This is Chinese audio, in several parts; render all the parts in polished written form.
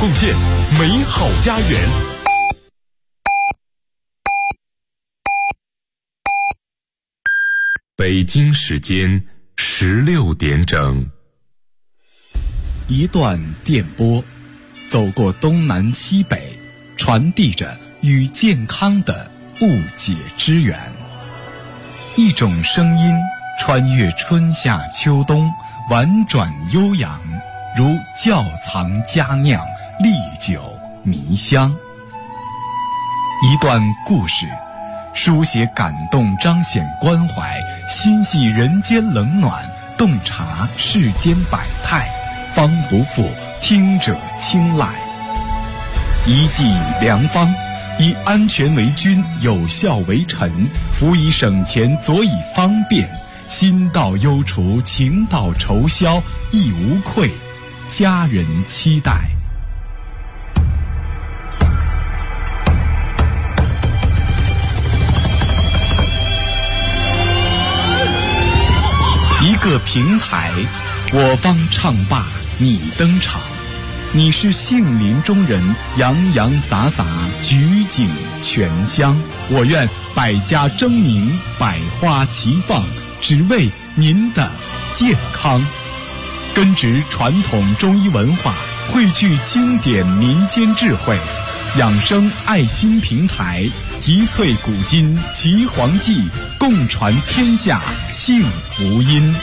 共建美好家园。北京时间16点整。 一段电波，走过东南西北，传递着与健康的不解之缘。一种声音穿越春夏秋冬，婉转悠扬，如窖藏佳酿，历久弥香。一段故事，书写感动，彰显关怀，心系人间冷暖，洞察世间百态，方不负听者青睐。一剂良方，以安全为君，有效为臣，辅以省钱，佐以方便，心到忧除，情到愁消，亦无愧家人期待。一个平台，我方唱罢你登场，你是杏林中人，洋洋洒洒，举景全香。我愿百家争鸣，百花齐放，只为您的健康。根植传统中医文化，汇聚经典民间智慧，养生爱心平台，集萃古今岐黄记，共传天下幸福音。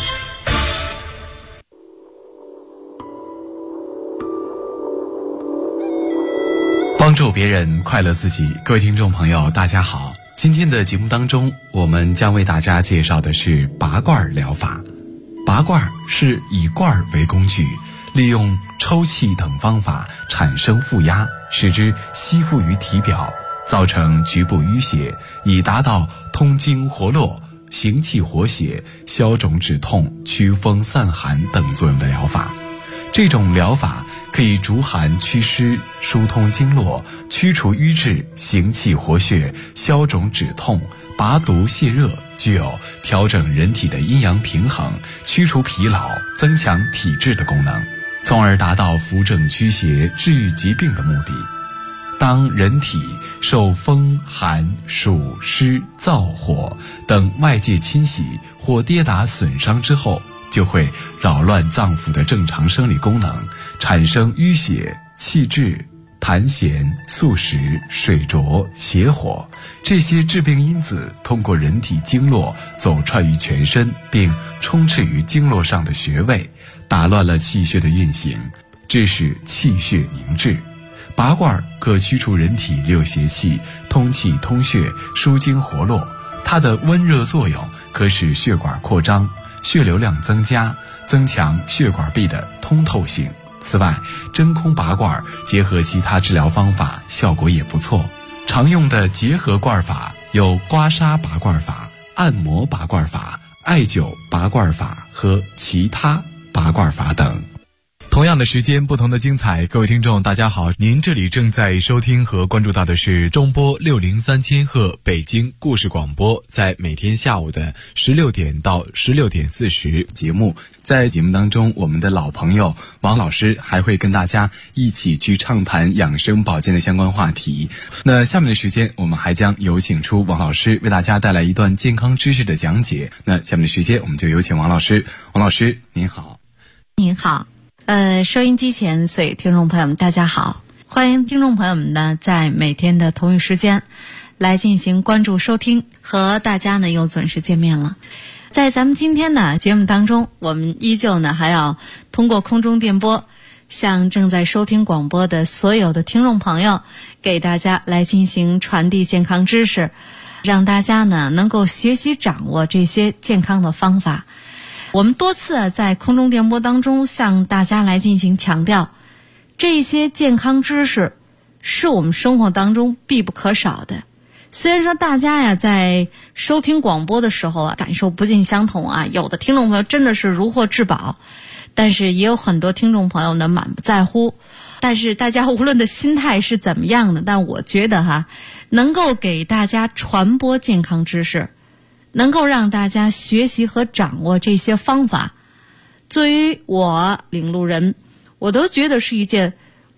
帮助别人，快乐自己。各位听众朋友，大家好。今天的节目当中，我们将为大家介绍的是拔罐疗法。拔罐是以罐为工具，利用抽气等方法产生负压，使之吸附于体表，造成局部淤血，以达到通经活络、行气活血、消肿止痛、祛风散寒等作用的疗法。这种疗法可以逐寒祛湿、疏通经络、驱除瘀滞、行气活血、消肿止痛、拔毒泻热，具有调整人体的阴阳平衡、驱除疲劳、增强体质的功能，从而达到扶正驱邪、治愈疾病的目的。当人体受风寒暑湿燥火等外界侵袭或跌打损伤之后，就会扰乱脏腑的正常生理功能，产生淤血、气滞、痰涎、宿食、水浊、邪火，这些致病因子通过人体经络走串于全身，并充斥于经络上的穴位，打乱了气血的运行，致使气血凝滞。拔罐可驱除人体六邪气，通气通血，疏经活络。它的温热作用可使血管扩张，血流量增加，增强血管壁的通透性。此外，真空拔罐结合其他治疗方法，效果也不错。常用的结合罐法有刮痧拔罐法、按摩拔罐法、艾灸拔罐法和其他拔罐法等。同样的时间，不同的精彩。各位听众大家好，您这里正在收听和关注到的是中波603千赫北京故事广播，在每天下午的16点到16点40节目。在节目当中，我们的老朋友王老师还会跟大家一起去畅谈养生保健的相关话题。那下面的时间，我们还将有请出王老师为大家带来一段健康知识的讲解。那下面的时间，我们就有请王老师。王老师您好。 您好。收音机前所有听众朋友们大家好，欢迎听众朋友们呢在每天的同一时间来进行关注收听，和大家呢又准时见面了。在咱们今天的节目当中，我们依旧呢还要通过空中电波向正在收听广播的所有的听众朋友，给大家来进行传递健康知识，让大家呢能够学习掌握这些健康的方法。我们多次在空中电波当中向大家来进行强调，这些健康知识是我们生活当中必不可少的。虽然说大家呀在收听广播的时候啊感受不尽相同啊，有的听众朋友真的是如获至宝，但是也有很多听众朋友呢满不在乎。但是大家无论的心态是怎么样的，但我觉得能够给大家传播健康知识，能够让大家学习和掌握这些方法，作为我领路人，我都觉得是一件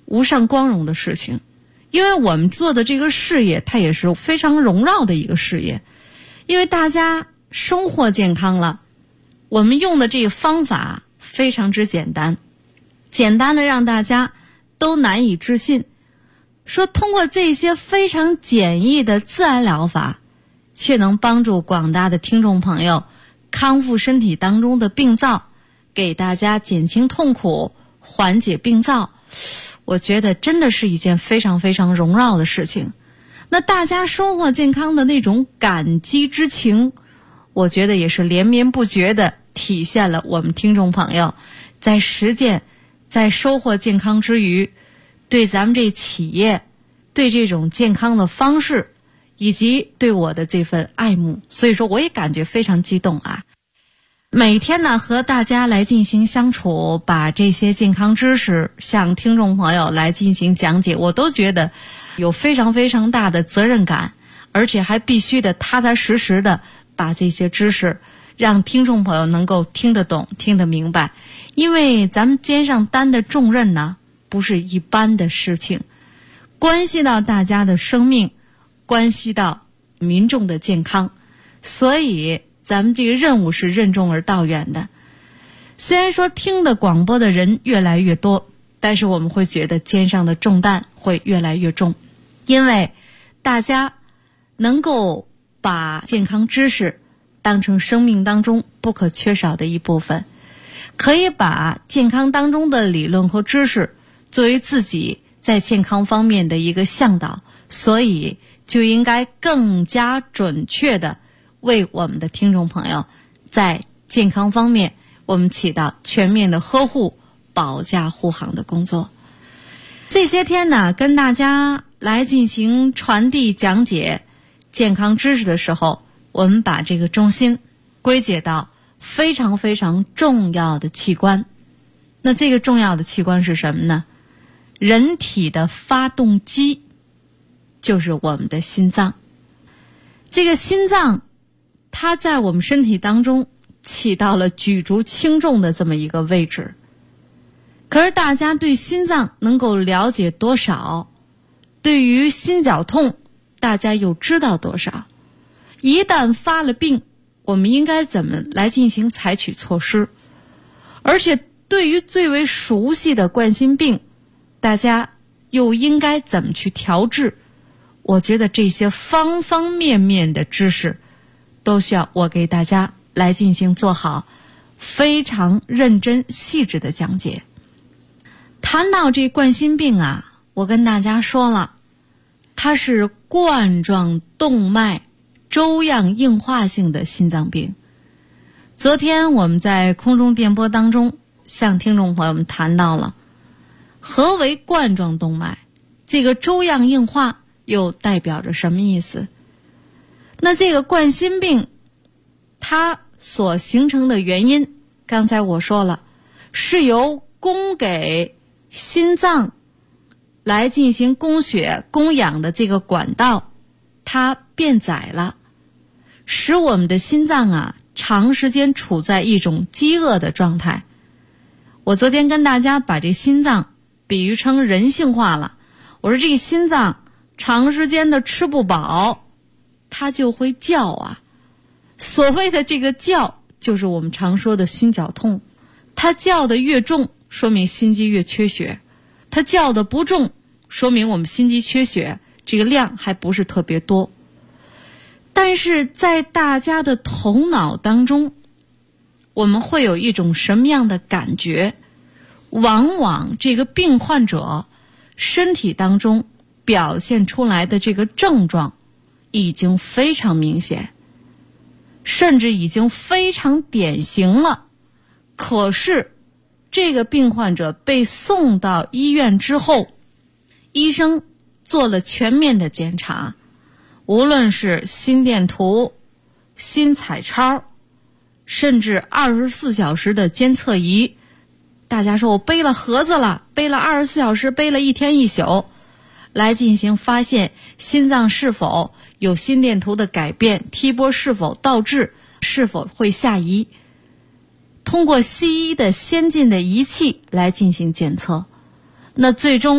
无上光荣的事情，因为我们做的这个事业，它也是非常荣耀的一个事业。因为大家生活健康了，我们用的这个方法非常之简单，简单的让大家都难以置信，说通过这些非常简易的自然疗法，却能帮助广大的听众朋友康复身体当中的病灶，给大家减轻痛苦，缓解病灶。我觉得真的是一件非常非常荣耀的事情。那大家收获健康的那种感激之情，我觉得也是连绵不绝地体现了我们听众朋友在实践，在收获健康之余，对咱们这企业，对这种健康的方式，以及对我的这份爱慕。所以说我也感觉非常激动啊。每天呢和大家来进行相处，把这些健康知识向听众朋友来进行讲解，我都觉得有非常非常大的责任感，而且还必须的踏踏实实的把这些知识让听众朋友能够听得懂，听得明白。因为咱们肩上担的重任呢，不是一般的事情，关系到大家的生命，关系到民众的健康，所以咱们这个任务是任重而道远的。虽然说听的广播的人越来越多，但是我们会觉得肩上的重担会越来越重，因为大家能够把健康知识当成生命当中不可缺少的一部分，可以把健康当中的理论和知识作为自己在健康方面的一个向导，所以就应该更加准确的为我们的听众朋友在健康方面我们起到全面的呵护、保驾护航的工作。这些天呢，跟大家来进行传递讲解健康知识的时候，我们把这个重心归结到非常非常重要的器官。那这个重要的器官是什么呢？人体的发动机就是我们的心脏。这个心脏它在我们身体当中起到了举足轻重的这么一个位置。可是大家对心脏能够了解多少？对于心绞痛，大家又知道多少？一旦发了病，我们应该怎么来进行采取措施？而且对于最为熟悉的冠心病，大家又应该怎么去调治？我觉得这些方方面面的知识都需要我给大家来进行做好非常认真细致的讲解。谈到这冠心病啊，我跟大家说了，它是冠状动脉粥样硬化性的心脏病。昨天我们在空中电波当中向听众朋友们谈到了何为冠状动脉，这个粥样硬化又代表着什么意思？那这个冠心病它所形成的原因，刚才我说了，是由供给心脏来进行供血供氧的这个管道它变窄了，使我们的心脏啊长时间处在一种饥饿的状态。我昨天跟大家把这心脏比喻成人性化了，我说这个心脏长时间的吃不饱，它就会叫啊。所谓的这个叫，就是我们常说的心绞痛。它叫的越重，说明心肌越缺血；它叫的不重，说明我们心肌缺血，这个量还不是特别多。但是在大家的头脑当中，我们会有一种什么样的感觉？往往这个病患者身体当中表现出来的这个症状已经非常明显，甚至已经非常典型了。可是这个病患者被送到医院之后，医生做了全面的检查，无论是心电图、心彩超，甚至24小时的监测仪。大家说我背了盒子了，背了24小时，背了一天一宿，来进行发现心脏是否有心电图的改变，踢波是否倒置，是否会下移，通过西医的先进的仪器来进行检测。那最终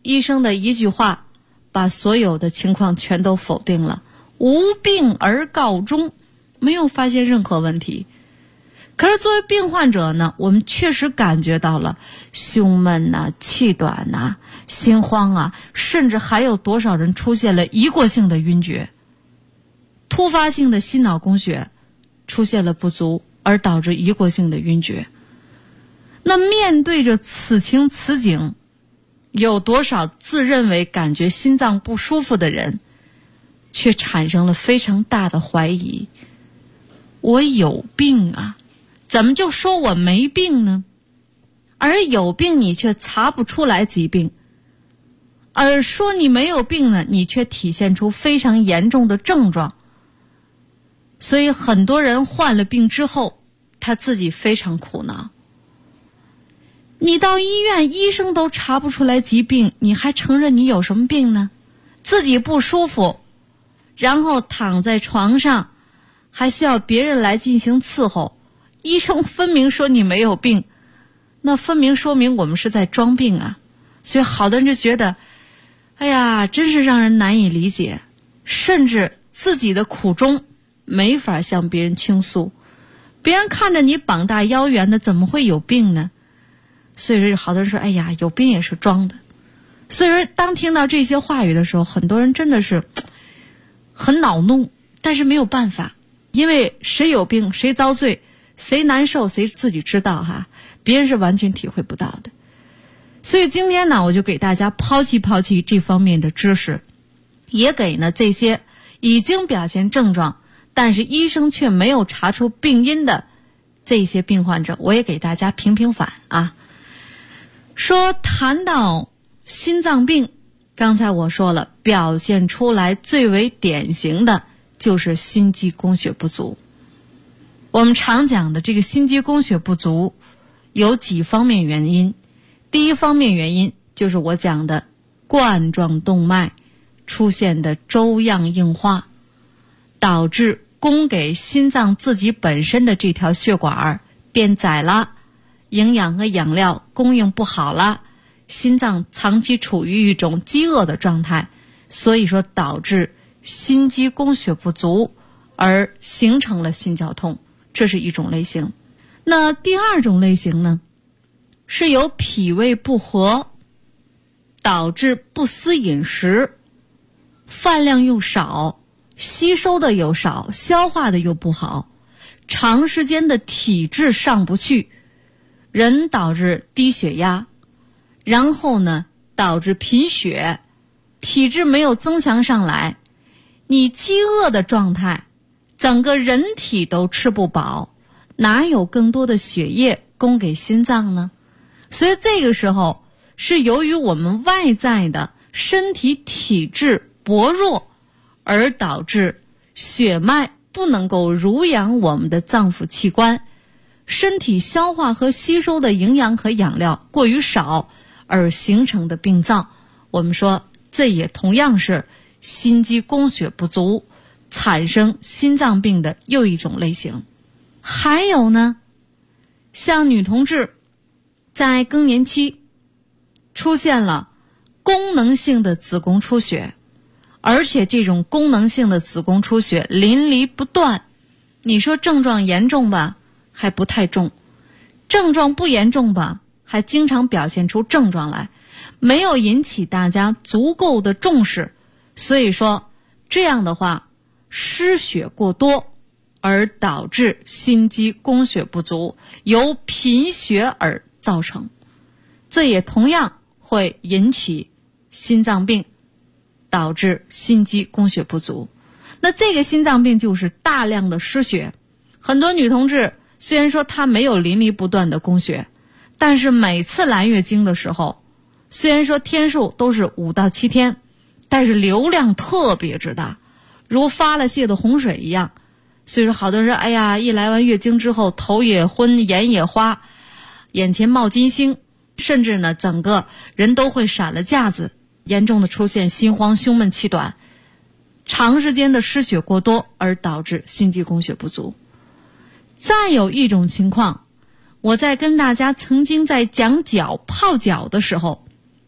医生的一句话把所有的情况全都否定了，无病而告终，没有发现任何问题。可是作为病患者呢，我们确实感觉到了胸闷啊、气短啊、心慌啊，甚至还有多少人出现了一过性的晕厥，突发性的心脑供血出现了不足，而导致一过性的晕厥。那面对着此情此景，有多少自认为感觉心脏不舒服的人，却产生了非常大的怀疑。我有病啊，怎么就说我没病呢？而有病你却查不出来疾病，而说你没有病呢，你却体现出非常严重的症状。所以很多人患了病之后，他自己非常苦恼。你到医院，医生都查不出来疾病，你还承认你有什么病呢？自己不舒服，然后躺在床上，还需要别人来进行伺候。医生分明说你没有病，那分明说明我们是在装病啊。所以好多人就觉得，哎呀，真是让人难以理解，甚至自己的苦衷没法向别人倾诉。别人看着你膀大腰圆的，怎么会有病呢？所以说好多人说，哎呀，有病也是装的。所以说当听到这些话语的时候，很多人真的是很恼怒，但是没有办法，因为谁有病谁遭罪，谁难受谁自己知道哈，别人是完全体会不到的。所以今天呢，我就给大家抛弃这方面的知识，也给呢这些已经表现症状但是医生却没有查出病因的这些病患者，我也给大家平反啊。说谈到心脏病，刚才我说了，表现出来最为典型的就是心肌供血不足。我们常讲的这个心肌供血不足有几方面原因。第一方面原因就是我讲的冠状动脉出现的粥样硬化，导致供给心脏自己本身的这条血管变窄了，营养和养料供应不好了，心脏长期处于一种饥饿的状态，所以说导致心肌供血不足，而形成了心绞痛，这是一种类型。那第二种类型呢，是由脾胃不和导致不思饮食，饭量又少，吸收的又少，消化的又不好，长时间的体质上不去，人导致低血压，然后呢导致贫血，体质没有增强上来，你饥饿的状态，整个人体都吃不饱，哪有更多的血液供给心脏呢？所以这个时候是由于我们外在的身体体质薄弱，而导致血脉不能够濡养我们的脏腑器官，身体消化和吸收的营养和养料过于少，而形成的病灶。我们说这也同样是心肌供血不足产生心脏病的又一种类型。还有呢，像女同志在更年期出现了功能性的子宫出血，而且这种功能性的子宫出血淋漓不断，你说症状严重吧，还不太重；症状不严重吧，还经常表现出症状来，没有引起大家足够的重视。所以说这样的话，失血过多而导致心肌供血不足，由贫血而造成，这也同样会引起心脏病，导致心肌供血不足。那这个心脏病就是大量的失血。很多女同志虽然说她没有淋漓不断的供血，但是每次来月经的时候，虽然说天数都是5到7天，但是流量特别之大，如发了泄的洪水一样。所以说好多人，哎呀，一来完月经之后头也昏，眼也花，眼前冒金星，甚至呢整个人都会闪了架子，严重的出现心慌、胸闷、气短，长时间的失血过多而导致心肌供血不足。再有一种情况，我在跟大家曾经在讲脚泡脚的时候，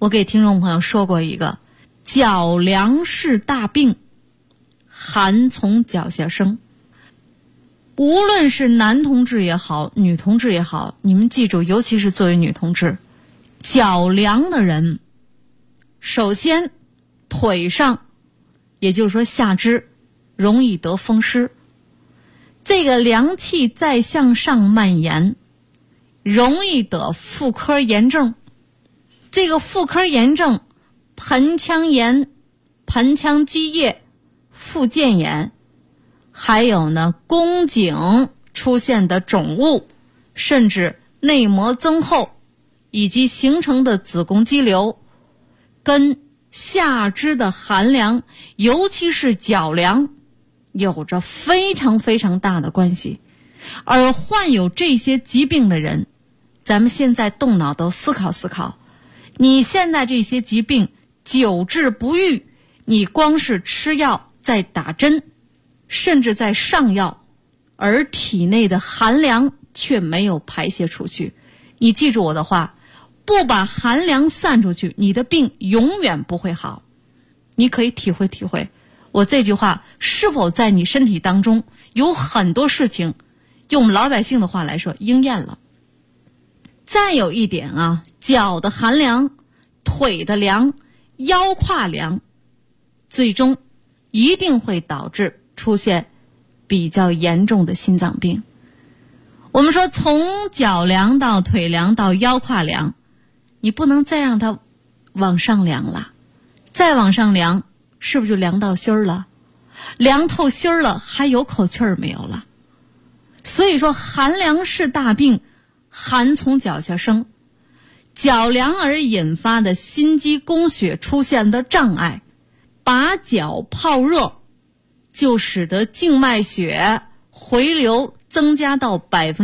我给听众朋友说过一个脚凉是大病，寒从脚下生。无论是男同志也好，女同志也好，你们记住，尤其是作为女同志，脚凉的人，首先腿上，也就是说下肢容易得风湿，这个凉气再向上蔓延，容易得妇科炎症。这个妇科炎症，盆腔炎、盆腔积液、附件炎，还有呢宫颈出现的肿物，甚至内膜增厚，以及形成的子宫肌瘤，跟下肢的寒凉，尤其是脚凉，有着非常非常大的关系。而患有这些疾病的人，咱们现在动脑都思考思考，你现在这些疾病久治不愈，你光是吃药再打针，甚至在上药，而体内的寒凉却没有排泄出去。你记住我的话，不把寒凉散出去，你的病永远不会好。你可以体会体会我这句话是否在你身体当中有很多事情，用我们老百姓的话来说，应验了。再有一点啊，脚的寒凉，腿的凉，腰胯凉，最终一定会导致出现比较严重的心脏病。我们说从脚凉到腿凉到腰胯凉，你不能再让它往上凉了，再往上凉是不是就凉到心儿了？凉透心儿了，还有口气儿没有了？所以说寒凉是大病，寒从脚下生。脚凉而引发的心肌供血出现的障碍，把脚泡热，就使得静脉血回流增加到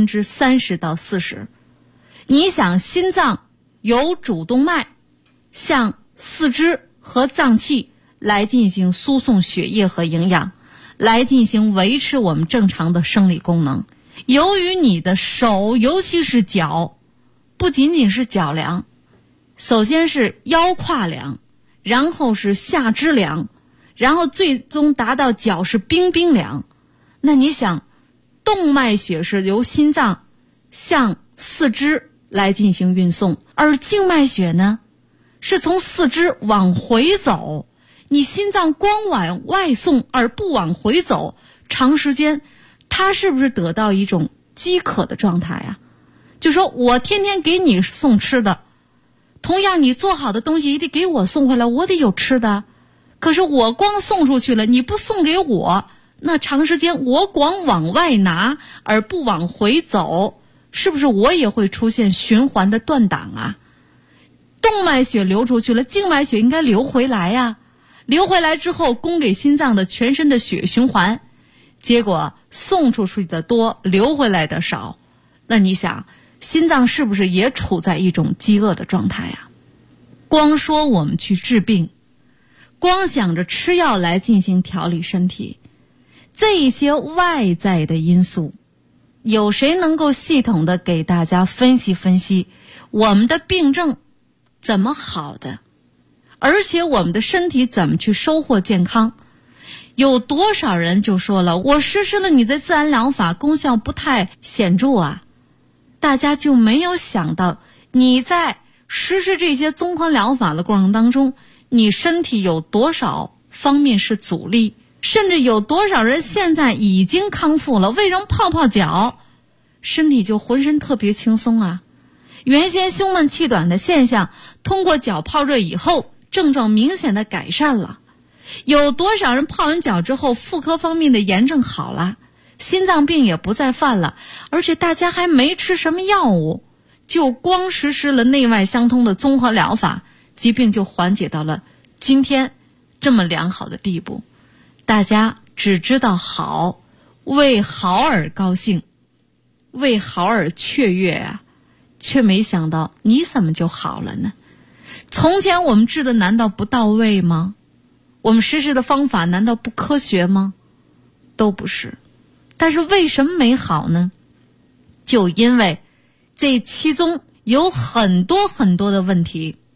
30%到40%。你想，心脏有主动脉向四肢和脏器来进行输送血液和营养，来进行维持我们正常的生理功能。由于你的手，尤其是脚，不仅仅是脚凉，首先是腰胯凉，然后是下肢凉，然后最终达到脚是冰冰凉。那你想，动脉血是由心脏向四肢来进行运送，而静脉血呢，是从四肢往回走。你心脏光往外送而不往回走，长时间它是不是得到一种饥渴的状态啊？就说我天天给你送吃的，同样你做好的东西也得给我送回来，我得有吃的。可是我光送出去了，你不送给我，那长时间我光往外拿而不往回走，是不是我也会出现循环的断档啊？动脉血流出去了，静脉血应该流回来呀，流回来之后供给心脏的全身的血循环，结果送出去的多，流回来的少。那你想，心脏是不是也处在一种饥饿的状态呀？光说我们去治病，光想着吃药来进行调理身体，这一些外在的因素，有谁能够系统的给大家分析分析我们的病症怎么好的，而且我们的身体怎么去收获健康？有多少人就说了，我实施了你的自然疗法，功效不太显著啊。大家就没有想到，你在实施这些综合疗法的过程当中，你身体有多少方面是阻力，甚至有多少人现在已经康复了，为什么泡泡脚身体就浑身特别轻松啊？原先胸闷气短的现象，通过脚泡热以后，症状明显的改善了。有多少人泡完脚之后，妇科方面的炎症好了，心脏病也不再犯了，而且大家还没吃什么药物，就光实施了内外相通的综合疗法，疾病就缓解到了今天这么良好的地步。大家只知道好，为好而高兴，为好而雀跃啊，却没想到你怎么就好了呢？从前我们治的难道不到位吗？我们实施的方法难道不科学吗？都不是。但是为什么没好呢？就因为这其中有很多很多的问题，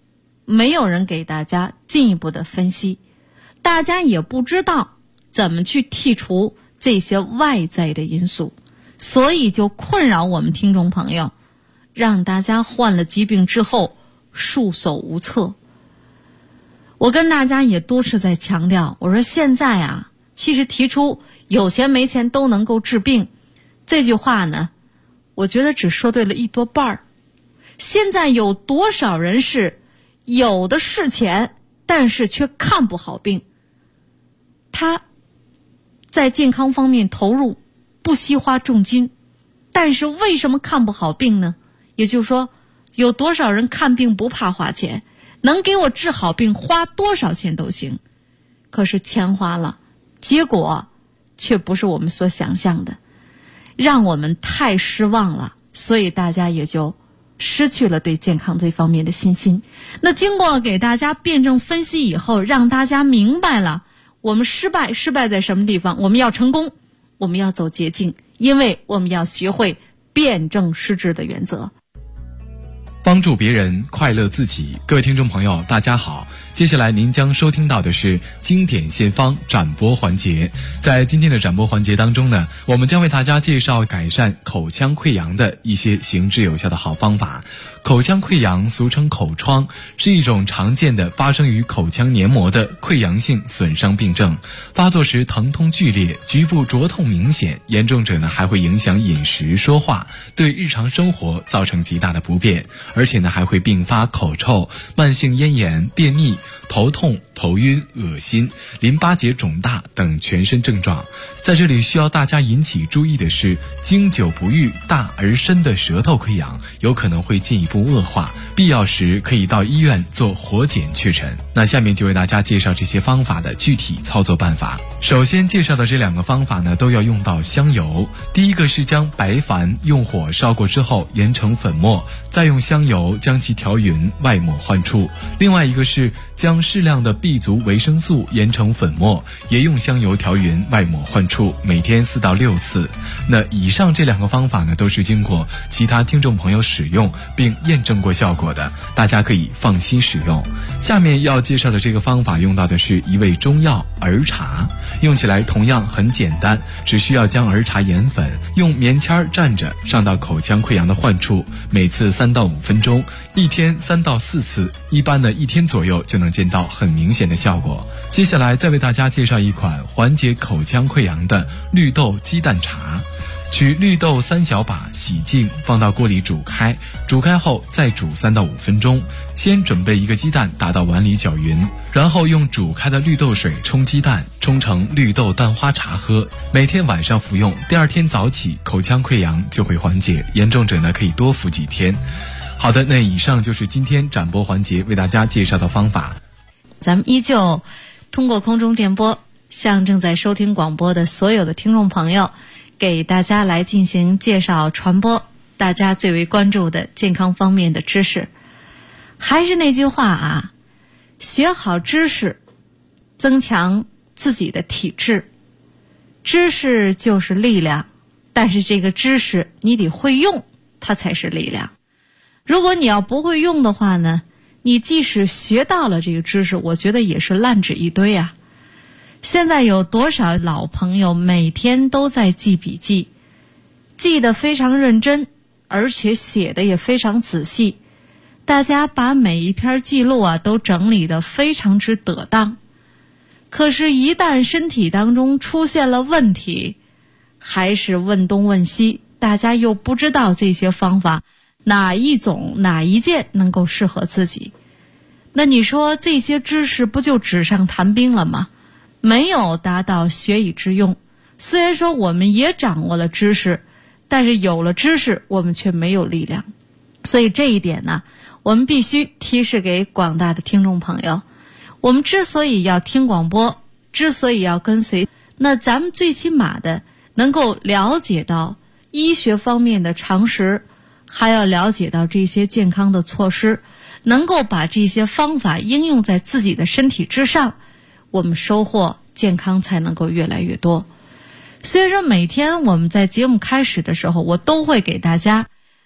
没有人给大家进一步的分析，大家也不知道怎么去剔除这些外在的因素，所以就困扰我们听众朋友，让大家患了疾病之后束手无策。我跟大家也多次在强调，我说现在啊，其实提出有钱没钱都能够治病这句话呢，我觉得只说对了一多半儿。现在有多少人是有的是钱，但是却看不好病，他在健康方面投入不惜花重金，但是为什么看不好病呢？也就是说，有多少人看病不怕花钱，能给我治好病，花多少钱都行，可是钱花了，结果却不是我们所想象的，让我们太失望了，所以大家也就失去了对健康这方面的信心。那经过给大家辩证分析以后，让大家明白了我们失败在什么地方，我们要成功，我们要走捷径，因为我们要学会辩证施治的原则。 帮助别人，快乐自己。各位听众朋友大家好，接下来您将收听到的是经典献方展播环节。在今天的展播环节当中呢，我们将为大家介绍改善口腔溃疡的一些行之有效的好方法。口腔溃疡俗称口疮，是一种常见的发生于口腔黏膜的溃疡性损伤病症，发作时疼痛剧烈，局部灼痛明显，严重者呢还会影响饮食说话，对日常生活造成极大的不便，而且呢还会并发口臭、慢性咽炎、便秘、头痛、头晕、恶心、淋巴结肿大等全身症状。在这里需要大家引起注意的是，经久不愈、大而深的舌头溃疡有可能会进一步恶化，必要时可以到医院做活检确诊。那下面就为大家介绍这些方法的具体操作办法。首先介绍的这两个方法呢，都要用到香油。第一个是将白矾用火烧过之后研成粉末，再用香油将其调匀，外抹患处。另外一个是将适量的 B 族维生素研成粉末，也用香油调匀，外抹患处，每天4到6次。那以上这两个方法呢，都是经过其他听众朋友使用并验证过效果的，大家可以放心使用。下面要介绍的这个方法用到的是一味中药儿茶，用起来同样很简单，只需要将儿茶研粉，用棉签蘸着上到口腔溃疡的患处，每次3到5分钟，一天3到4次，一般呢1天左右就能见到很明显的效果。接下来再为大家介绍一款缓解口腔溃疡的绿豆鸡蛋茶。取绿豆3小把，洗净，放到锅里煮开，煮开后再煮3到5分钟。先准备1个鸡蛋打到碗里搅匀，然后用煮开的绿豆水冲鸡蛋，冲成绿豆蛋花茶喝。每天晚上服用，第二天早起口腔溃疡就会缓解，严重者呢可以多服几天。好的，那以上就是今天展播环节为大家介绍的方法。 咱们依旧通过空中电波向正在收听广播的所有的听众朋友，给大家来进行介绍传播大家最为关注的健康方面的知识。还是那句话啊，学好知识，增强自己的体质。知识就是力量，但是这个知识你得会用，它才是力量。如果你要不会用的话呢，你即使学到了这个知识，我觉得也是烂纸一堆啊。现在有多少老朋友每天都在记笔记，记得非常认真，而且写的也非常仔细，大家把每一篇记录啊都整理得非常之得当。可是一旦身体当中出现了问题，还是问东问西，大家又不知道这些方法哪一种哪一件能够适合自己。那你说这些知识不就纸上谈兵了吗？没有达到学以致用。虽然说我们也掌握了知识，但是有了知识我们却没有力量。所以这一点呢，我们必须提示给广大的听众朋友，我们之所以要听广播，之所以要跟随，那咱们最起码的能够了解到医学方面的常识，还要了解到这些健康的措施，能够把这些方法应用在自己的身体之上，我们收获健康才能够越来越多。虽然说每天我们在节目开始的时候，我都会给大家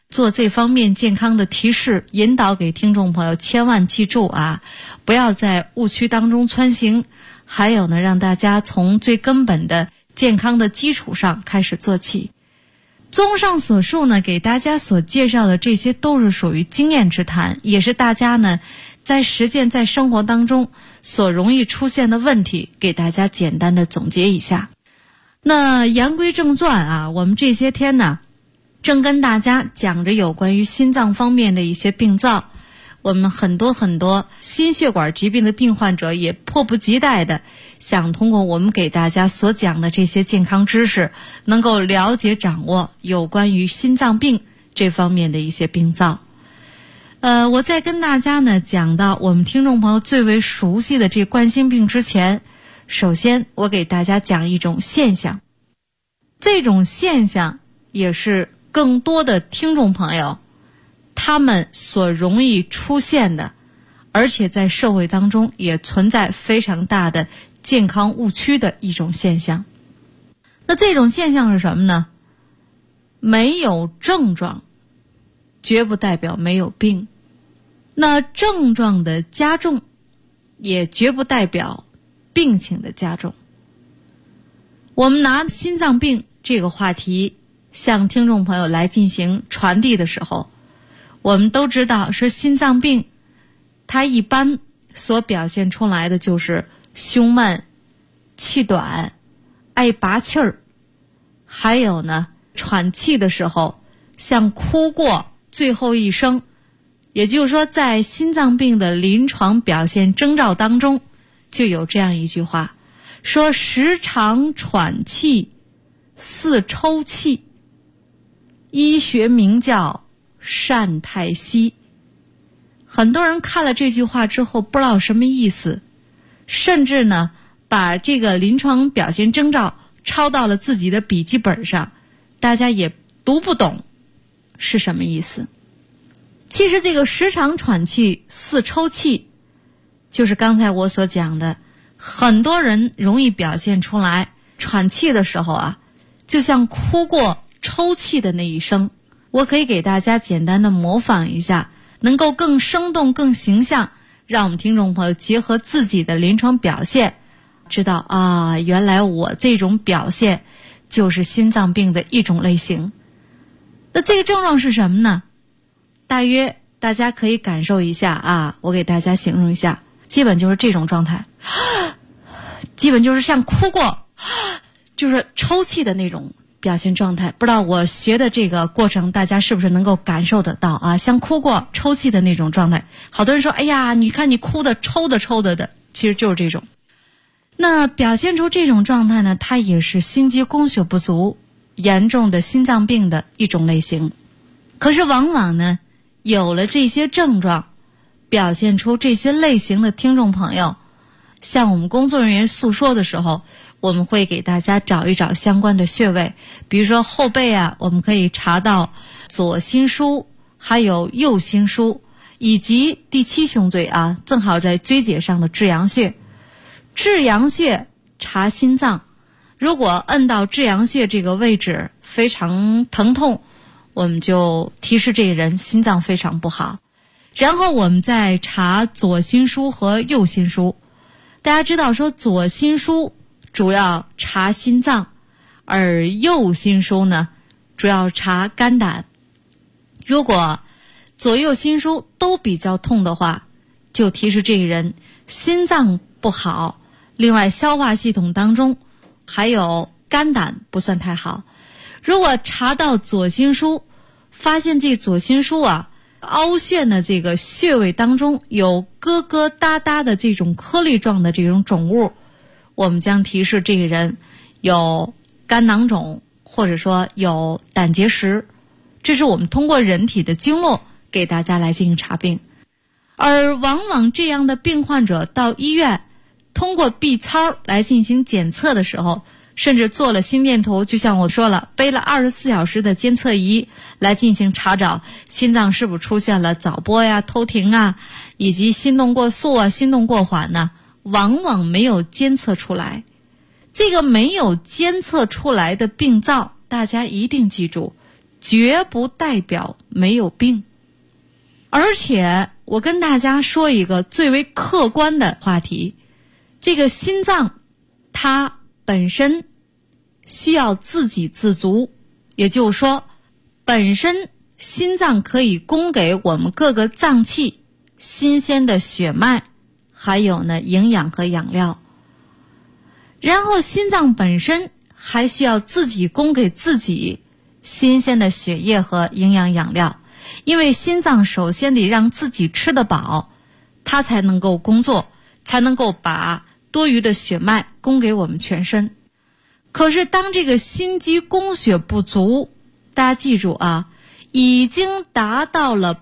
做这方面健康的提示，引导给听众朋友，千万记住啊，不要在误区当中穿行。还有呢，让大家从最根本的健康的基础上开始做起。综上所述呢，给大家所介绍的这些都是属于经验之谈，也是大家呢在实践在生活当中所容易出现的问题，给大家简单的总结一下。那言归正传啊，我们这些天呢正跟大家讲着有关于心脏方面的一些病灶，我们很多心血管疾病的病患者也迫不及待的想通过我们给大家所讲的这些健康知识，能够了解掌握有关于心脏病这方面的一些病灶。我在跟大家呢讲到我们听众朋友最为熟悉的这冠心病之前，首先我给大家讲一种现象，这种现象也是更多的听众朋友他们所容易出现的，而且在社会当中也存在非常大的健康误区的一种现象。那这种现象是什么呢？没有症状绝不代表没有病，那症状的加重也绝不代表病情的加重。我们拿心脏病这个话题向听众朋友来进行传递的时候，我们都知道说心脏病它一般所表现出来的就是胸闷、气短、爱拔气儿，还有呢喘气的时候像哭过最后一声。也就是说，在心脏病的临床表现征兆当中就有这样一句话，说时常喘气似抽泣，医学名叫善太息。很多人看了这句话之后不知道什么意思，甚至呢把这个临床表现征兆抄到了自己的笔记本上，大家也读不懂是什么意思。其实这个时常喘气似抽泣，就是刚才我所讲的，很多人容易表现出来喘气的时候啊，就像哭过抽泣的那一声。我可以给大家简单的模仿一下，能够更生动更形象，让我们听众朋友结合自己的临床表现，知道啊，原来我这种表现就是心脏病的一种类型。那这个症状是什么呢？大约大家可以感受一下啊，我给大家形容一下，基本就是这种状态，基本就是像哭过，就是抽泣的那种表现状态。不知道我学的这个过程大家是不是能够感受得到啊？像哭过抽泣的那种状态。好多人说，哎呀，你看你哭的抽的，其实就是这种。那表现出这种状态呢，它也是心肌供血不足严重的心脏病的一种类型。可是往往呢，有了这些症状表现出这些类型的听众朋友，向我们工作人员诉说的时候，我们会给大家找一找相关的穴位。比如说后背啊，我们可以查到左心枢，还有右心枢，以及第七胸椎啊，正好在椎节上的至阳穴。至阳穴查心脏，如果摁到至阳穴这个位置非常疼痛，我们就提示这个人心脏非常不好。然后我们再查左心枢和右心枢。大家知道说左心枢主要查心脏，而右心枢呢主要查肝胆。如果左右心枢都比较痛的话，就提示这个人心脏不好，另外消化系统当中还有肝胆不算太好。如果查到左心枢，发现这左心枢啊凹陷的这个穴位当中有疙疙瘩瘩的这种颗粒状的这种肿物，我们将提示这个人有肝囊肿，或者说有胆结石。这是我们通过人体的经络给大家来进行查病。而往往这样的病患者到医院通过 B 超来进行检测的时候，甚至做了心电图，就像我说了，背了24小时的监测仪来进行查找心脏是否出现了早搏呀、偷停啊，以及心动过速啊、心动过缓呢，往往没有监测出来。这个没有监测出来的病灶，大家一定记住， 绝不代表没有病。而且我跟大家说一个最为客观的话题，这个心脏它本身需要自给自足，也就是说本身心脏可以供给我们各个脏器新鲜的血脉，还有呢营养和养料。然后心脏本身还需要自己供给自己新鲜的血液和营养养料，因为心脏首先得让自己吃得饱，它才能够工作，才能够把多余的血脉供给我们全身。可是当这个心肌供血不足，大家记住啊，已经达到了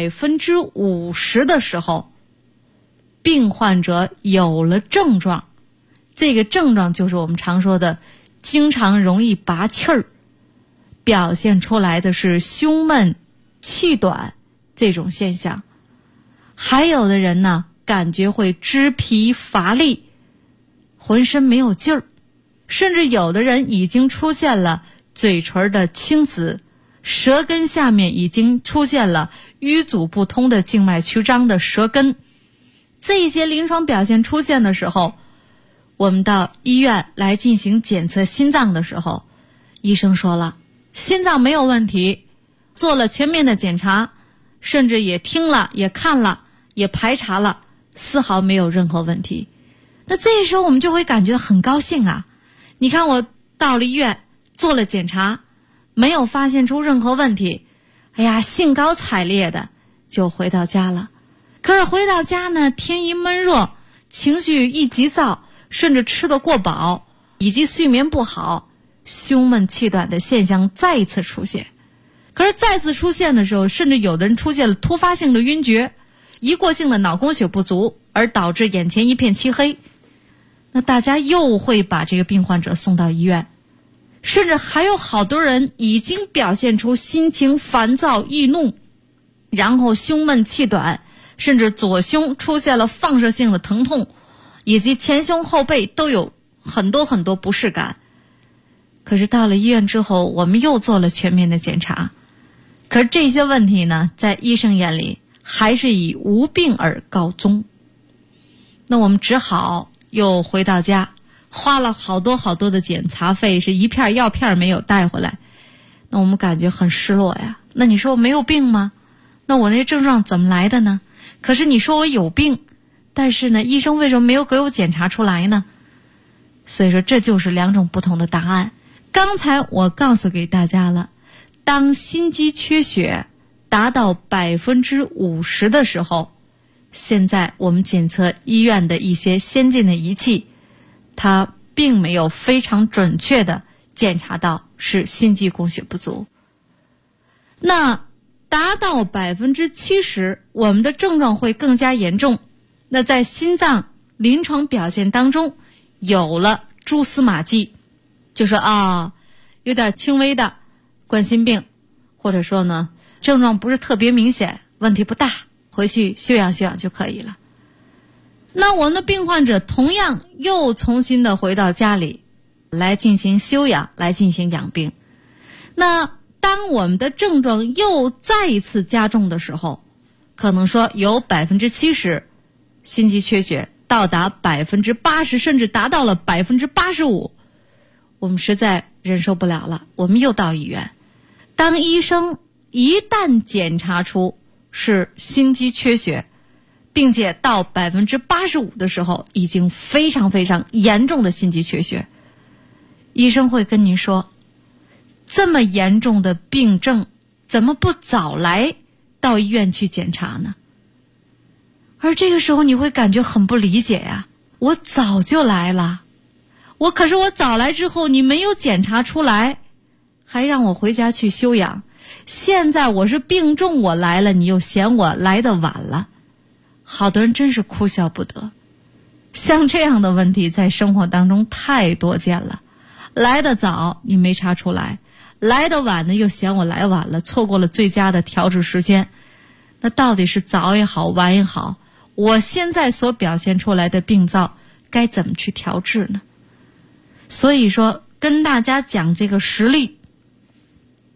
50%的时候，病患者有了症状，这个症状就是我们常说的经常容易拔气儿，表现出来的是胸闷气短这种现象。还有的人呢，感觉会肢疲乏力，浑身没有劲儿，甚至有的人已经出现了嘴唇的青紫，舌根下面已经出现了瘀阻不通的静脉曲张的舌根。这些临床表现出现的时候，我们到医院来进行检测心脏的时候，医生说了，心脏没有问题，做了全面的检查，甚至也听了也看了也排查了，丝毫没有任何问题。那这时候我们就会感觉很高兴啊，你看我到了医院做了检查，没有发现出任何问题，哎呀，兴高采烈的就回到家了。可是回到家呢，天一闷热，情绪一急躁，甚至吃得过饱，以及睡眠不好，胸闷气短的现象再一次出现。可是再次出现的时候，甚至有的人出现了突发性的晕厥，一过性的脑供血不足，而导致眼前一片漆黑。那大家又会把这个病患者送到医院，甚至还有好多人已经表现出心情烦躁易怒，然后胸闷气短，甚至左胸出现了放射性的疼痛，以及前胸后背都有很多不适感。可是到了医院之后，我们又做了全面的检查，可是这些问题呢，在医生眼里还是以无病而告终。那我们只好又回到家，花了好多的检查费，是一片药片没有带回来。那我们感觉很失落呀。那你说我没有病吗？那我那症状怎么来的呢？可是你说我有病，但是呢，医生为什么没有给我检查出来呢？所以说这就是两种不同的答案。刚才我告诉给大家了，当心肌缺血达到50%的时候，现在我们检测医院的一些先进的仪器，它并没有非常准确的检查到是心肌供血不足。那达到70%，我们的症状会更加严重。那在心脏临床表现当中有了蛛丝马迹，就说有点轻微的冠心病，或者说呢症状不是特别明显，问题不大，回去休养就可以了。那我们的病患者同样又重新的回到家里来进行休养，来进行养病。那当我们的症状又再一次加重的时候，可能说由70%心肌缺血到达80%，甚至达到了85%，我们实在忍受不了了，我们又到医院。当医生一旦检查出是心肌缺血，并且到85%的时候，已经非常严重的心肌缺血，医生会跟您说，这么严重的病症怎么不早来到医院去检查呢？而这个时候你会感觉很不理解呀，我早就来了，可是我早来之后你没有检查出来，还让我回家去休养，现在我是病重我来了，你又嫌我来得晚了。好多人真是哭笑不得。像这样的问题在生活当中太多见了，来得早你没查出来，来得晚呢又嫌我来晚了，错过了最佳的调治时间。那到底是早也好晚也好，我现在所表现出来的病灶该怎么去调治呢？所以说跟大家讲这个实例，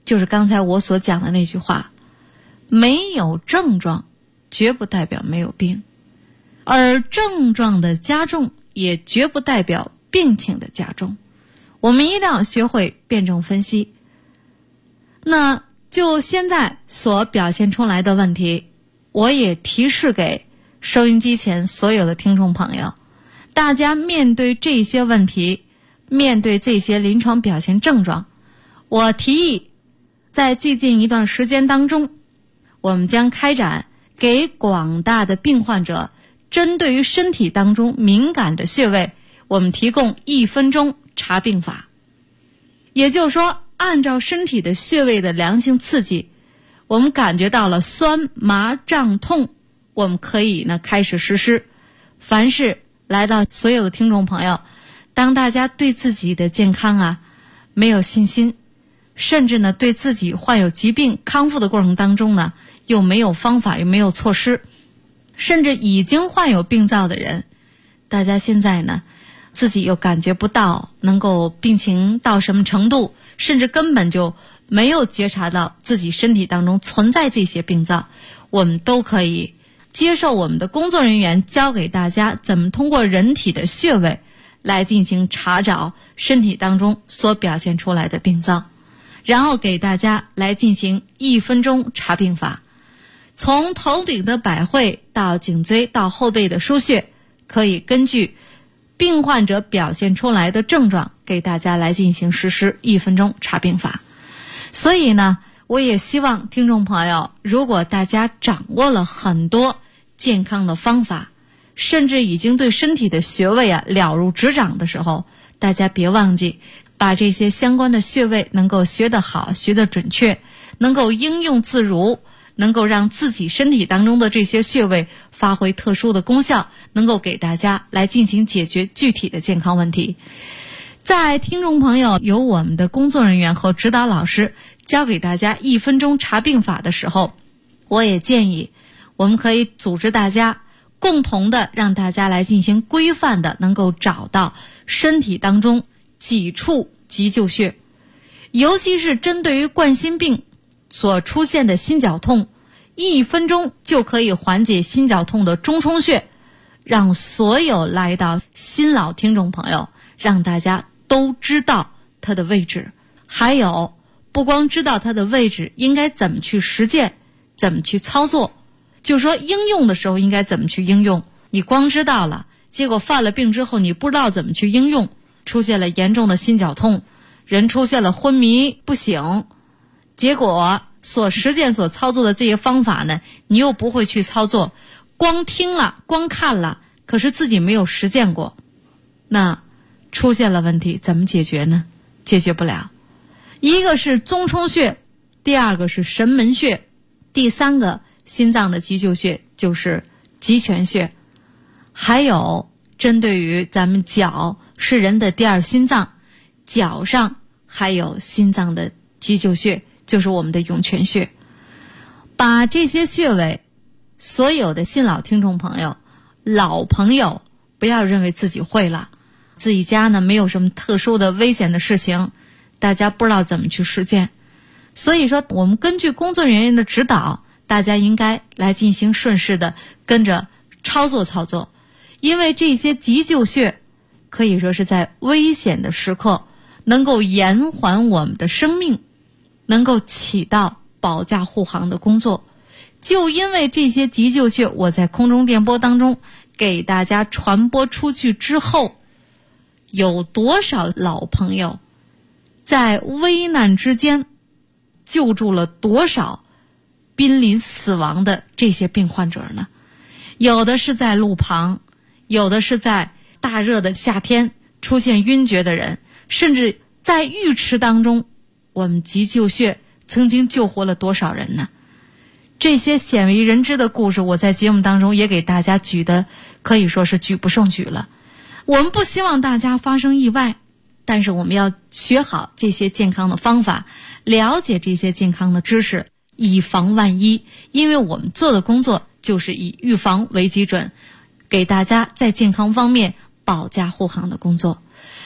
就是刚才我所讲的那句话，没有症状绝不代表没有病，而症状的加重也绝不代表病情的加重。我们一定要学会辩证分析。那就现在所表现出来的问题，我也提示给收音机前所有的听众朋友，大家面对这些问题，面对这些临床表现症状，我提议在最近一段时间当中，我们将开展给广大的病患者针对于身体当中敏感的穴位，我们提供1分钟查病法。也就是说，按照身体的穴位的良性刺激，我们感觉到了酸麻胀痛，我们可以呢开始实施。凡是来到所有的听众朋友，当大家对自己的健康没有信心，甚至呢对自己患有疾病康复的过程当中呢又没有方法，又没有措施，甚至已经患有病灶的人，大家现在呢自己又感觉不到能够病情到什么程度，甚至根本就没有觉察到自己身体当中存在这些病灶，我们都可以接受我们的工作人员教给大家怎么通过人体的穴位来进行查找身体当中所表现出来的病灶，然后给大家来进行1分钟查病法。从头顶的百会到颈椎到后背的腧穴，可以根据病患者表现出来的症状给大家来进行实施1分钟查病法。所以呢，我也希望听众朋友，如果大家掌握了很多健康的方法，甚至已经对身体的穴位了如指掌的时候，大家别忘记把这些相关的穴位能够学得好，学得准确，能够应用自如，能够让自己身体当中的这些穴位发挥特殊的功效，能够给大家来进行解决具体的健康问题。在听众朋友由我们的工作人员和指导老师教给大家1分钟查病法的时候，我也建议我们可以组织大家共同的让大家来进行规范的能够找到身体当中几处急救穴，尤其是针对于冠心病所出现的心绞痛，1分钟就可以缓解心绞痛的中冲穴，让所有来到新老听众朋友，让大家都知道它的位置，还有不光知道它的位置，应该怎么去实践，怎么去操作，就是说应用的时候应该怎么去应用。你光知道了，结果犯了病之后你不知道怎么去应用，出现了严重的心绞痛，人出现了昏迷不醒，结果所实践所操作的这些方法呢，你又不会去操作，光听了光看了，可是自己没有实践过，那出现了问题怎么解决呢？解决不了。一个是中冲穴，第二个是神门穴，第三个心脏的急救穴就是极泉穴，还有针对于咱们脚是人的第二心脏，脚上还有心脏的急救穴，就是我们的涌泉穴。把这些穴位，所有的新老听众朋友，老朋友不要认为自己会了，自己家呢没有什么特殊的危险的事情，大家不知道怎么去实践。所以说我们根据工作人员的指导，大家应该来进行顺势的跟着操作，因为这些急救穴可以说是在危险的时刻能够延缓我们的生命，能够起到保驾护航的工作。就因为这些急救穴我在空中电波当中给大家传播出去之后，有多少老朋友在危难之间救助了多少濒临死亡的这些病患者呢？有的是在路旁，有的是在大热的夏天出现晕厥的人，甚至在浴池当中，我们急救穴曾经救活了多少人呢？这些鲜为人知的故事，我在节目当中也给大家举的可以说是举不胜举了。我们不希望大家发生意外，但是我们要学好这些健康的方法，了解这些健康的知识，以防万一。因为我们做的工作就是以预防为基准，给大家在健康方面保驾护航的工作。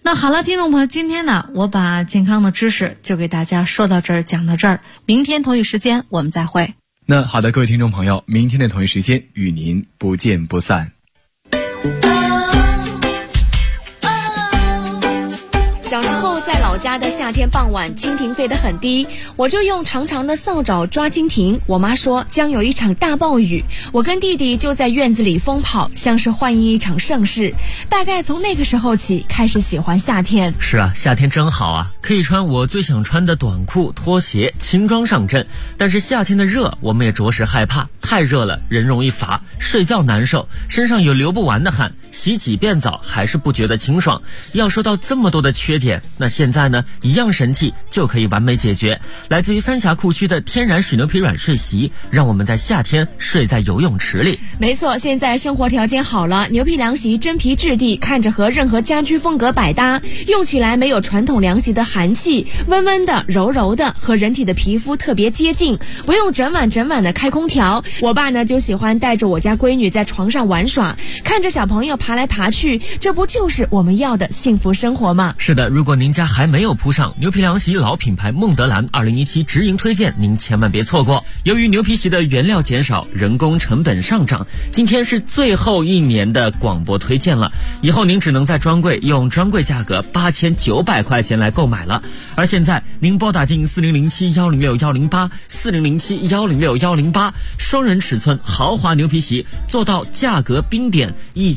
那好了，听众朋友，今天呢，我把健康的知识就给大家说到这儿，讲到这儿。明天同一时间我们再会。 那好的，各位听众朋友，明天的同一时间与您不见不散。 小时候在老家的夏天傍晚，蜻蜓飞得很低，我就用长长的扫帚抓蜻蜓。我妈说将有一场大暴雨，我跟弟弟就在院子里疯跑，像是欢迎一场盛世。大概从那个时候起，开始喜欢夏天。 是啊，夏天真好啊，可以穿我最想穿的短裤、拖鞋，轻装上阵。但是夏天的热，我们也着实害怕，太热了，人容易乏，睡觉难受，身上有流不完的汗，洗几遍澡还是不觉得清爽。要说到这么多的缺点，那现在呢，一样神器就可以完美解决。来自于三峡库区的天然水牛皮软睡席，让我们在夏天睡在游泳池里。 没错，现在生活条件好了，牛皮凉席真皮质地，看着和任何家居风格百搭，用起来没有传统凉席的寒气，温温的、柔柔的，和人体的皮肤特别接近，不用整晚的开空调。我爸呢就喜欢带着我家闺女在床上玩耍，看着小朋友爬来爬去，这不就是我们要的幸福生活吗？ 是的，如果您家还没有铺上牛皮凉席老品牌孟德兰2017直营推荐，您千万别错过。由于牛皮席的原料减少，人工成本上涨，今天是最后一年的广播推荐了，以后您只能在专柜用专柜价格8900块钱来购买了。而现在您拨打进4007106108 4007106108，双人尺寸豪华牛皮席做到价格冰点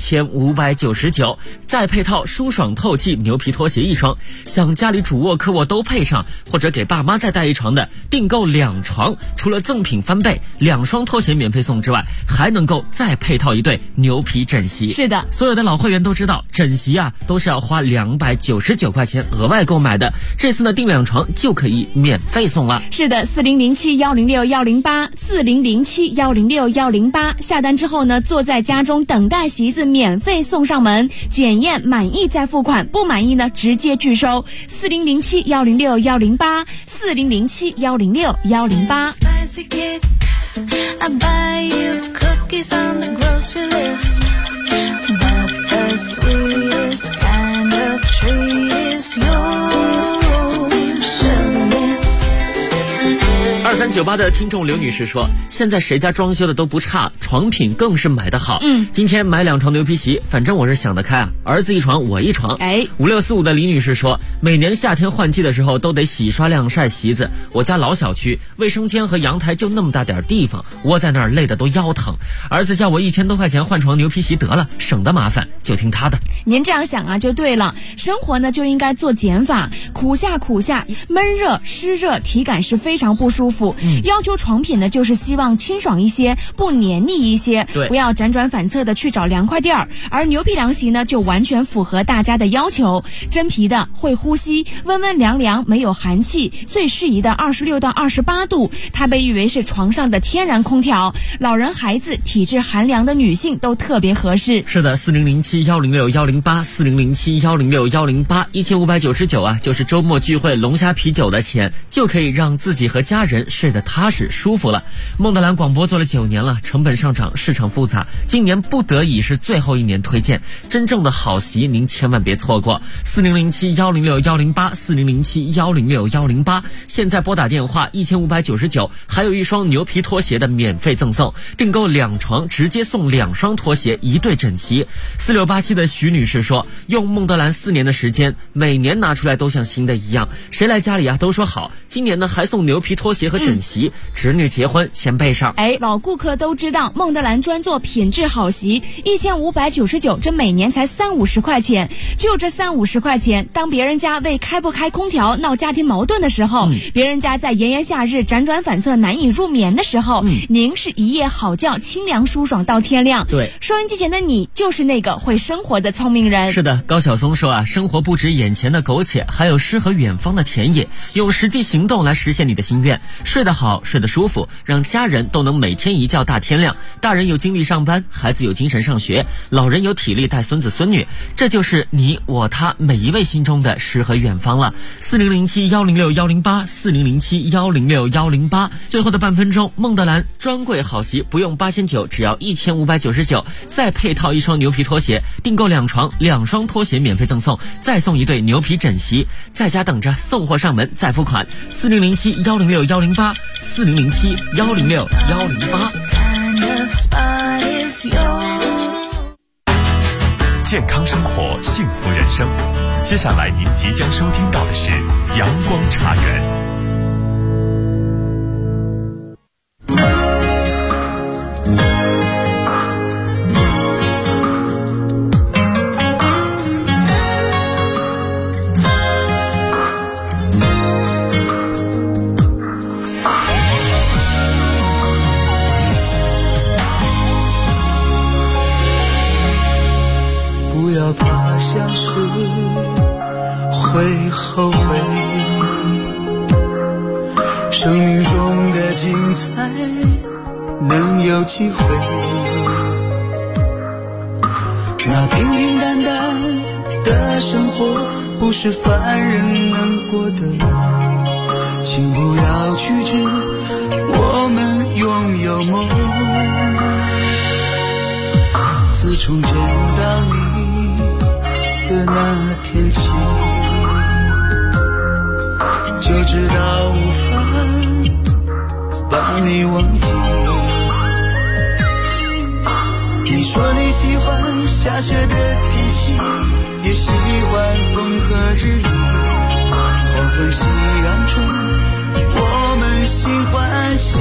1599，再配套舒爽透气牛皮拖鞋一双，想家里主卧客卧都配上，或者给爸妈再带一床的，订购2床，除了赠品翻倍，2双拖鞋免费送之外，还能够再配套一对牛皮枕席。 是的， 所有的老会员都知道，枕席啊都是要花299块钱额外购买的，这次呢订2床就可以免费送了。 是的，4007106108 4007106108，下单之后呢，坐在家中等待席子免费送上门，检验满意再付款，不满意呢直接拒收。4007106108 4007106108。 I buy you cookies on the grocery list, but the sweetest kind of treat is your sugar lips. 2398的听众刘女士说，现在谁家装修的都不差，床品更是买得好。今天买2床牛皮席，反正我是想得开啊，儿子1床我1床。5645的李女士说，每年夏天换季的时候都得洗刷晾晒席子，我家老小区卫生间和阳台就那么大点地方，窝在那儿累得都腰疼，儿子叫我1000多块钱换床牛皮席得了，省得麻烦，就听他的。 您这样想啊就对了，生活呢就应该做减法，苦夏闷热湿热，体感是非常不舒服。要求床品呢就是希望清爽一些，不黏腻一些，不要辗转反侧的去找凉快地儿。而牛皮凉席呢就完全符合大家的要求，真皮的，会呼吸，温温凉凉，没有寒气，最适宜的26到28度，它被誉为是床上的天然空调，老人孩子体质寒凉的女性都特别合适。 是的，4007106108 4007106108 1599啊，就是周末聚会龙虾啤酒的钱，就可以让自己和家人睡得踏实舒服了。孟德兰广播做了9年了，成本上涨，市场复杂，今年不得已是最后一年推荐，真正的好席您千万别错过。4007106108 4007106108，现在拨打电话1599，还有1双牛皮拖鞋的免费赠送，订购2床直接送2双拖鞋1对枕席。4687的徐女士说，用孟德兰4年的时间，每年拿出来都像新的一样，谁来家里啊都说好，今年呢还送牛皮拖鞋和枕席，侄女结婚先备上。 老顾客都知道孟德兰专做品质好席，1599，这每年才30-50块钱，就这30-50块钱，当别人家为开不开空调闹家庭矛盾的时候，别人家在炎炎夏日辗转反侧难以入眠的时候，您是一夜好觉，清凉舒爽到天亮。 对， 收音机前的你就是那个会生活的聪明人。 是的，高晓松说啊，生活不止眼前的苟且，还有诗和远方的田野，用实际行动来实现你的心愿。睡得得好，睡得舒服，让家人都能每天一觉大天亮，大人有精力上班，孩子有精神上学，老人有体力带孙子孙女，这就是你我他每一位心中的诗和远方了。4007106108，4007106108，最后的半分钟，孟德兰专柜好席，不用8900，只要1599，再配套一双牛皮拖鞋，订购2床2双拖鞋免费赠送，再送一对牛皮枕席，在家等着送货上门再付款。4007106108，4007106108。 健康生活，幸福人生。接下来您即将收听到的是阳光茶园。 不要怕相识会后悔，生命中的精彩能有机会，那平平淡淡的生活不是凡人能过的，请不要拒绝我们拥有梦。自从见到你的那天起，就知道无法把你忘记。你说你喜欢下雪的天气，也喜欢风和日丽，黄昏夕阳中我们心欢喜。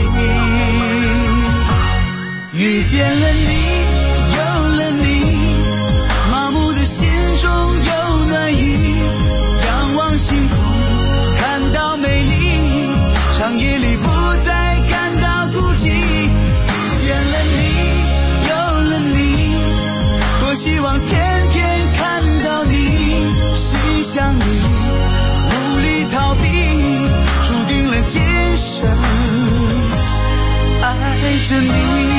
遇见了你，有了你，麻木的心中有暖意，仰望星空看到美丽，长夜里不再感到孤寂。遇见了你，有了你，多希望天天看到你，心想你，无力逃避，注定了今生爱着你。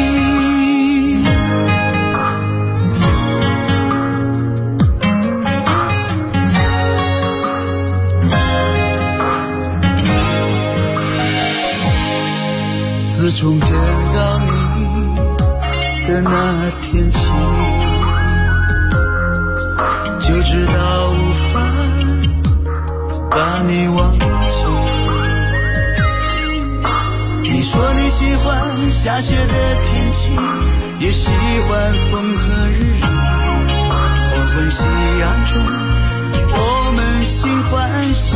自从见到你的那天起，就知道无法把你忘记。你说你喜欢下雪的天气，也喜欢风和日丽，黄昏夕阳中我们心欢喜。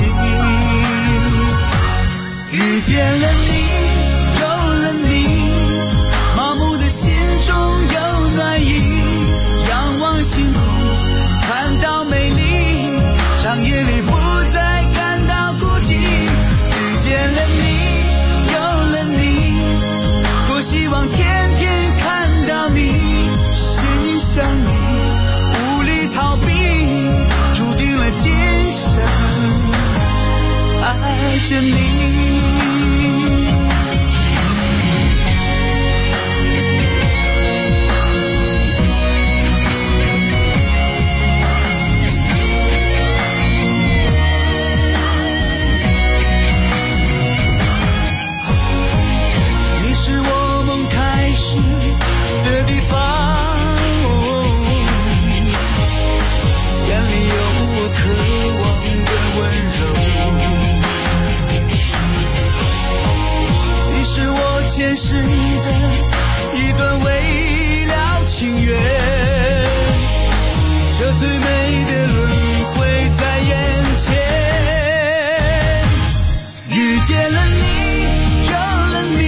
遇见了你，有了你，麻木的心中有暖意，仰望星空看到美丽，长夜里不再感到孤寂。遇见了你，有了你，多希望天天看到你，心想你，无力逃避，注定了今生爱着你。的地方，眼里有我渴望的温柔。你是我前世的一段未了情缘，这最美的轮回在眼前。遇见了你，有了你，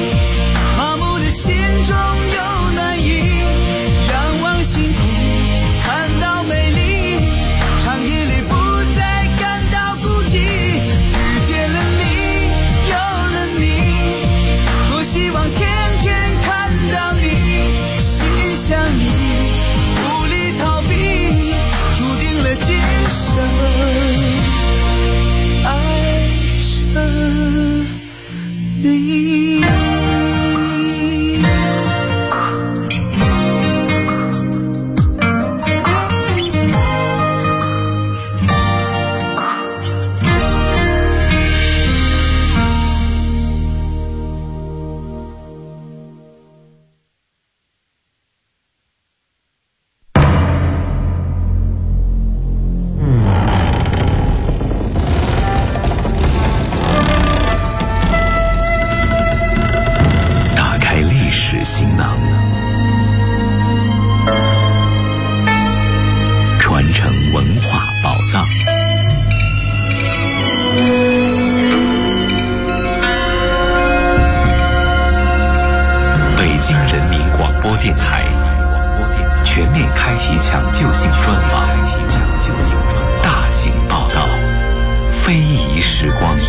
中有暖意，仰望星空看到美丽，长夜里不再感到孤寂。遇见了你，有了你，多希望天天看到你，心想你，无力逃避，注定了今生爱着传承文化宝藏。北京人民广播电台全面开启抢救性专访，大型报道，非遗时光。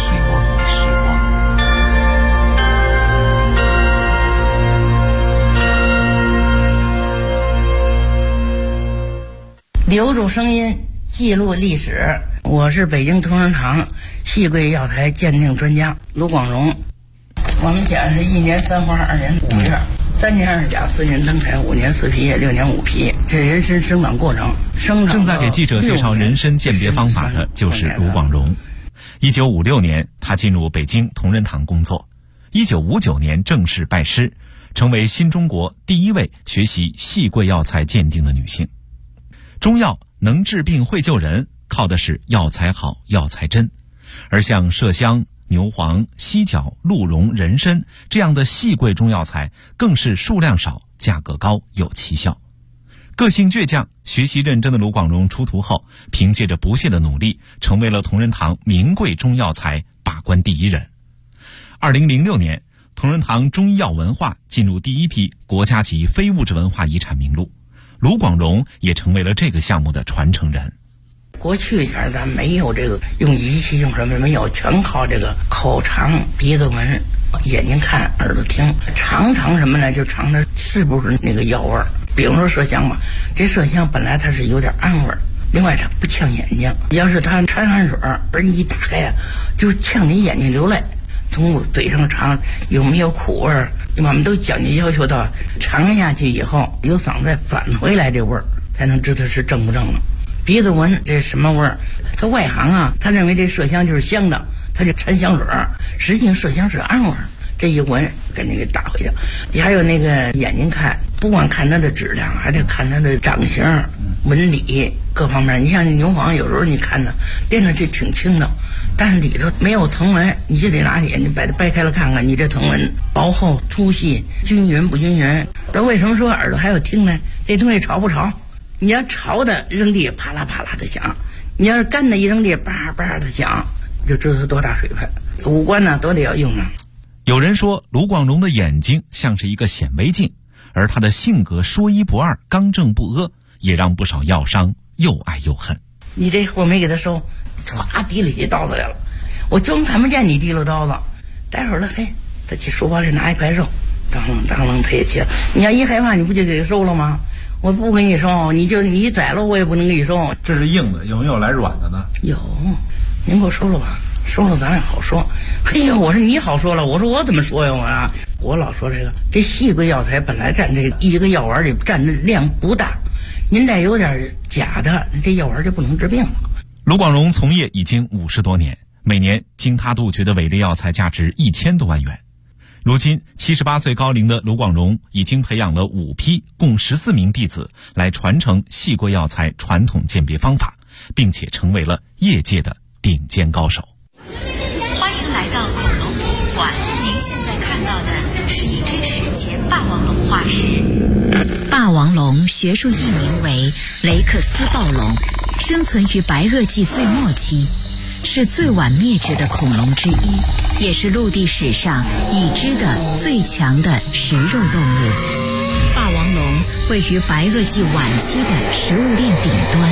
留住声音，记录历史。我是北京同仁堂戏桂药材鉴定专家卢广荣。我们讲是1年3花2年5月，3年2甲4年登台5年4皮叶6年5皮，这人参生长过程。 正在给记者介绍人参鉴别方法的就是卢广荣。1956年，他进入北京同仁堂工作。1959年正式拜师，成为新中国第一位学习戏桂药材鉴定的女性。中药能治病会救人，靠的是药材好、药材真。而像麝香、牛黄、犀角、鹿茸、人参这样的细桂中药材，更是数量少、价格高、有奇效。个性倔强、学习认真的卢广荣出徒后，凭借着不懈的努力，成为了同仁堂名贵中药材把关第一人。2006年，同仁堂中医药文化进入第一批国家级非物质文化遗产名录。卢广荣也成为了这个项目的传承人。 过去前咱没有这个用仪器用什么没有，全靠这个口尝、鼻子闻、眼睛看、耳朵听，尝什么呢？就尝它是不是那个药味儿。比如说麝香吧，这麝香本来它是有点氨味儿，另外它不呛眼睛。要是它掺汗水，而你一打开呀，就呛你眼睛流泪。从嘴上尝有没有苦味儿，我们都讲究要求到尝下去以后由嗓子再返回来这味儿，才能知道是正不正了。鼻子闻这什么味儿？他外行啊，他认为这麝香就是香的，他就掺香水儿，实际上麝香是氨味儿。这一闻赶紧给打回去。你还有那个眼睛看，不光看它的质量，还得看它的长相、纹理各方面。你像牛黄，有时候你看它掂着这挺轻的，但是里头没有藤纹，你就得拿眼睛把它掰开了看看，你这藤纹薄厚、粗细、均匀不均匀。但为什么说耳朵还要听呢？这东西潮不潮？你要潮的扔地啪啦啪啦的响，你要是干的一扔地叭叭的响，就知道它多大水分。五官呢都得要用啊。 有人说卢广荣的眼睛像是一个显微镜，而他的性格说一不二、刚正不阿，也让不少药商又爱又恨。 你这货没给他收，唰提了起刀子来了，我正看不见你提溜刀子，待会儿了，嘿，他去书包里拿一块肉，当啷当啷他也切。你要一害怕，你不就给他收了吗？我不给你收，你宰了我也不能给你收。 这是硬的，有没有来软的呢？ 有，您给我收了吧，收了咱也好说。嘿呀，我说你好说了，我说我怎么说呀我老说这细桂药材本来占这一个药丸里占的量不大，您再有点假的，这药丸就不能治病了。 卢广荣从业已经50多年，每年经他杜绝的伪劣药材价值1000多万元。如今78岁高龄的卢广荣已经培养了5批共14名弟子来传承细桂药材传统鉴别方法，并且成为了业界的顶尖高手。 欢迎来到恐龙博物馆，您现在看到的是一只史前霸王龙化石。霸王龙学术译名为雷克斯暴龙，生存于白垩纪最末期，是最晚灭绝的恐龙之一，也是陆地史上已知的最强的食肉动物。霸王龙位于白垩纪晚期的食物链顶端。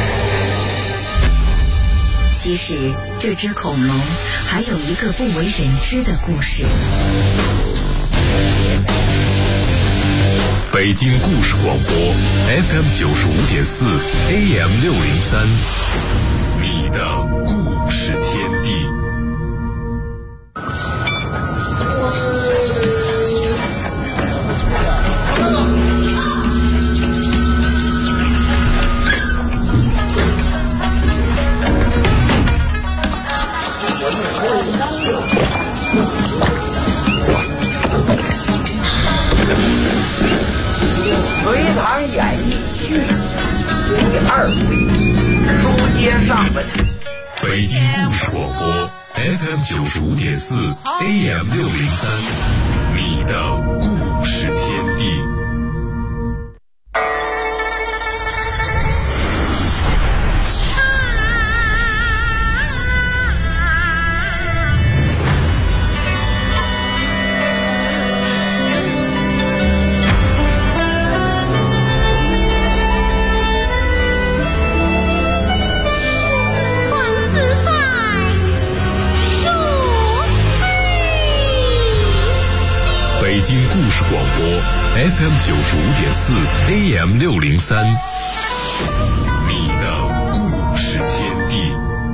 其实这只恐龙还有一个不为人知的故事。 北京故事广播 FM 95.4 AM 603，你的故事天地。 隋唐演义续第2回，书接上文。 北京故事广播 FM 95.4 AM 603，你的故事天地。 京故事广播 FM 95.4 AM 603，你的故事天地。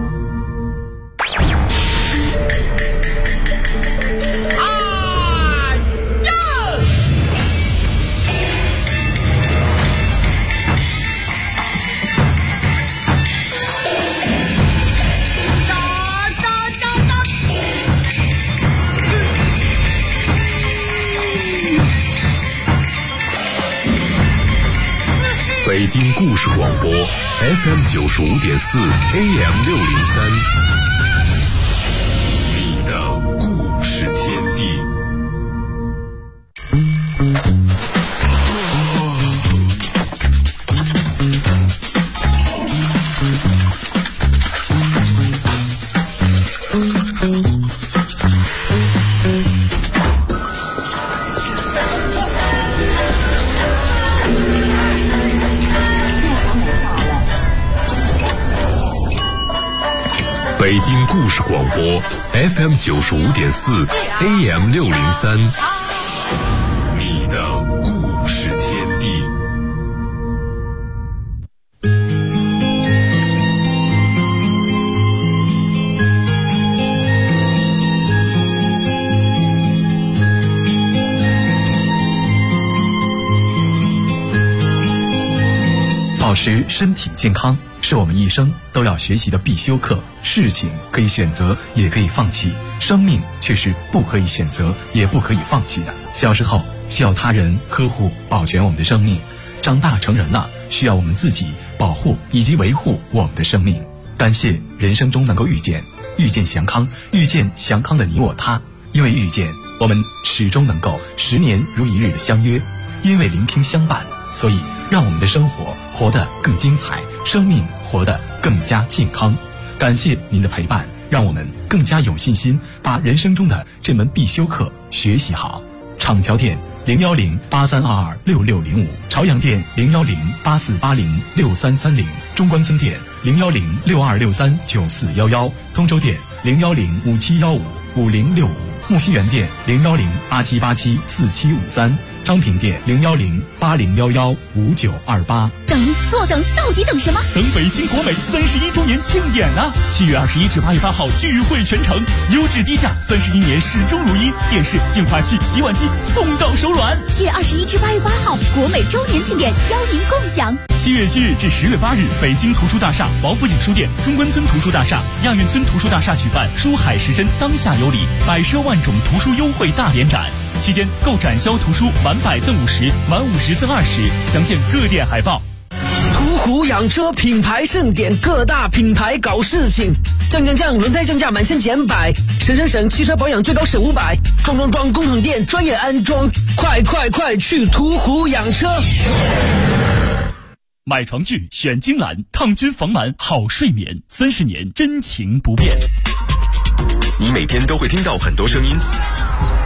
北京故事广播 FM 95.4 AM 603，你的故事天地。北京故事广播 FM 95.4 AM 603，你的故事天地。 保持身体健康是我们一生都要学习的必修课。事情可以选择，也可以放弃，生命却是不可以选择，也不可以放弃的。小时候需要他人呵护保全我们的生命，长大成人了需要我们自己保护以及维护我们的生命。感谢人生中能够遇见祥康，遇见祥康的你我他。因为遇见，我们始终能够10年如一日的相约；因为聆听相伴，所以让我们的生活活得更精彩，生命活得更加健康。感谢您的陪伴，让我们更加有信心把人生中的这门必修课学习好。厂桥店01083226605，朝阳店01084806330，中关村店01062639411，通州店01057155065，木樨园店01087874753，张平店01080115928。 等，到底等什么？ 等北京国美31周年庆典啊！7月21至8月8号聚会全城，优质低价，31年始终如一，电视、净化器、洗碗机送到手软。 7月21至8月8号，国美周年庆典邀您共享。 7月7日至10月8日，北京图书大厦、王府井书店、中关村图书大厦、亚运村图书大厦举办“书海时针，当下有礼”百奢万种图书优惠大联展。期间购展销图书满100赠50，满50赠20，详见各店海报。 途虎养车品牌盛典，各大品牌搞事情，降，轮胎降价满1000减100，省，汽车保养最高省500，装，工厂店专业安装，快去途虎养车。 买床具选金兰，抗菌防螨好睡眠，30年真情不变。 你每天都会听到很多声音，